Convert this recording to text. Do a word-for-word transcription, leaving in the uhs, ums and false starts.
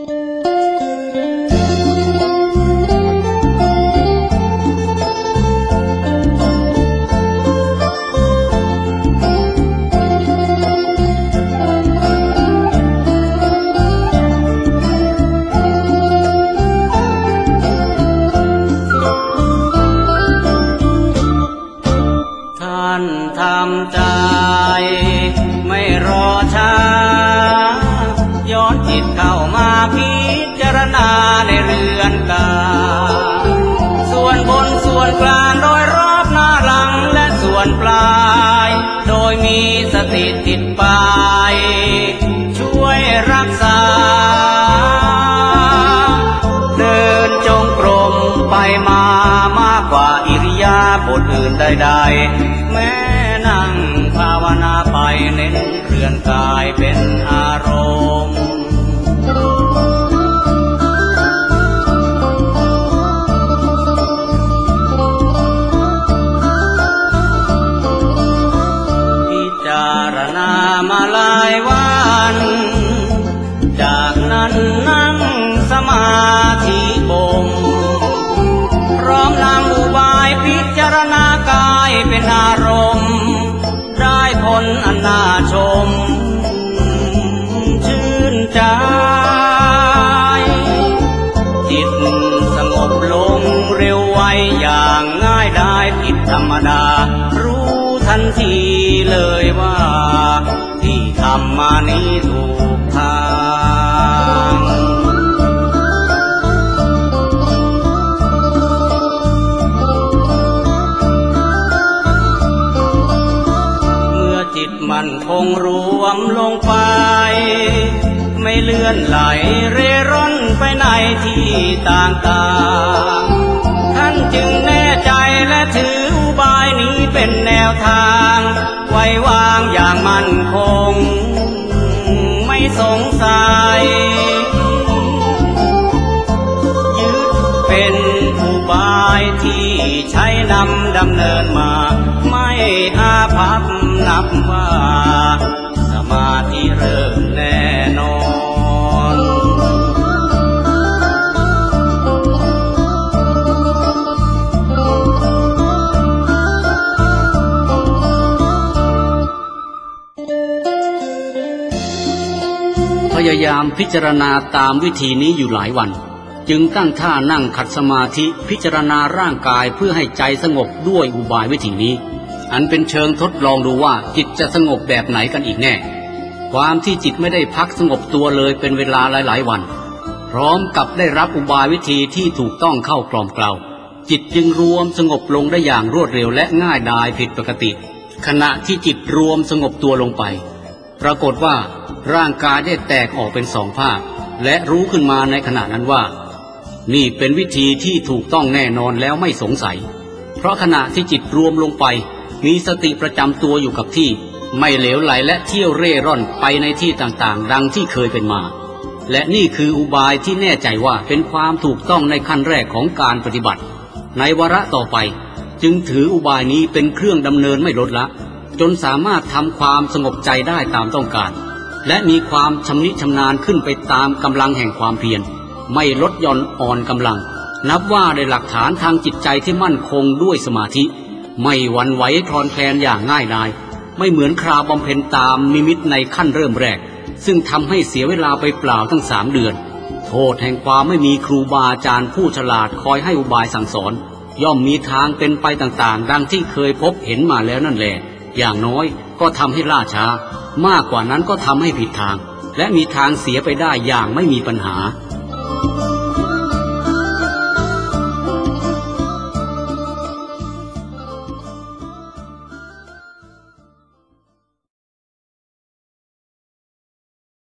ทำใจไม่รอช้าย้อนจิตเข้ามาพิจารณาในเรือนกายส่วนบนส่วนกลางโดยรอบหน้าหลังและส่วนปลายโดยมีสติติดไปช่วยรักษาเดินจงกรมไปมามากกว่าอิริยาบถอื่นใดๆแม้นั่งภาวนาไปเน้นเรือนกายเป็นอารมณ์พิจารณามาหลายวันจากนั้นนั่งสมาธิบ่มพร้อมนำอุบายพิจารณากายเป็นอารมณ์ได้ผลอันน่าชมชื่นใจจิตสงบลงเร็วไวอย่างง่ายได้ผิดธรรมดารู้ทันทีเลยว่าที่ทำมานี้ถูกทางจิตมันคงรวมลงไปไม่เลื่อนไหลเร่ร่อนไปในที่ต่างๆท่านจึงแน่ใจและถืออุบายนี้เป็นแนวทางไว้วางอย่างมั่นคงไม่สงสัยยึดเป็นอุบายที่ใช้นำดำเนินมาไม่อาภัพนับว่าสมาธิเริ่มแน่นอนพยายามพิจารณาตามวิธีนี้อยู่หลายวันจึงตั้งท่านั่งขัดสมาธิพิจารณาร่างกายเพื่อให้ใจสงบด้วยอุบายวิธีนี้อันเป็นเชิงทดลองดูว่าจิตจะสงบแบบไหนกันอีกแน่ความที่จิตไม่ได้พักสงบตัวเลยเป็นเวลาหลายๆวันพร้อมกับได้รับอุบายวิธีที่ถูกต้องเข้ากล่อมเกลาจิตจึงรวมสงบลงได้อย่างรวดเร็วและง่ายดายผิดปกติขณะที่จิตรวมสงบตัวลงไปปรากฏว่าร่างกายได้แตกออกเป็นสองภาคและรู้ขึ้นมาในขณะนั้นว่านี่เป็นวิธีที่ถูกต้องแน่นอนแล้วไม่สงสัยเพราะขณะที่จิตรวมลงไปมีสติประจำตัวอยู่กับที่ไม่เหลวไหลและเที่ยวเร่ร่อนไปในที่ต่างๆดังที่เคยเป็นมาและนี่คืออุบายที่แน่ใจว่าเป็นความถูกต้องในขั้นแรกของการปฏิบัติในวาระต่อไปจึงถืออุบายนี้เป็นเครื่องดำเนินไม่ลดละจนสามารถทำความสงบใจได้ตามต้องการและมีความชำนิชำนาญขึ้นไปตามกำลังแห่งความเพียรไม่ลดหย่อนอ่อนกำลังนับว่าได้หลักฐานทางจิตใจที่มั่นคงด้วยสมาธิไม่หวั่นไหวคลอนแคลนอย่างง่ายดายไม่เหมือนคราวบำเพ็ญตามนิมิตในขั้นเริ่มแรกซึ่งทำให้เสียเวลาไปเปล่าตั้งสามเดือนโทษแห่งความไม่มีครูบาอาจารย์ผู้ฉลาดคอยให้อุบายสั่งสอนย่อมมีทางเป็นไปต่างๆดังที่เคยพบเห็นมาแล้วนั่นแหละอย่างน้อยก็ทำให้ล่าช้ามากกว่านั้นก็ทำให้ผิดทางและมีทางเสียไปได้อย่างไม่มีปัญหา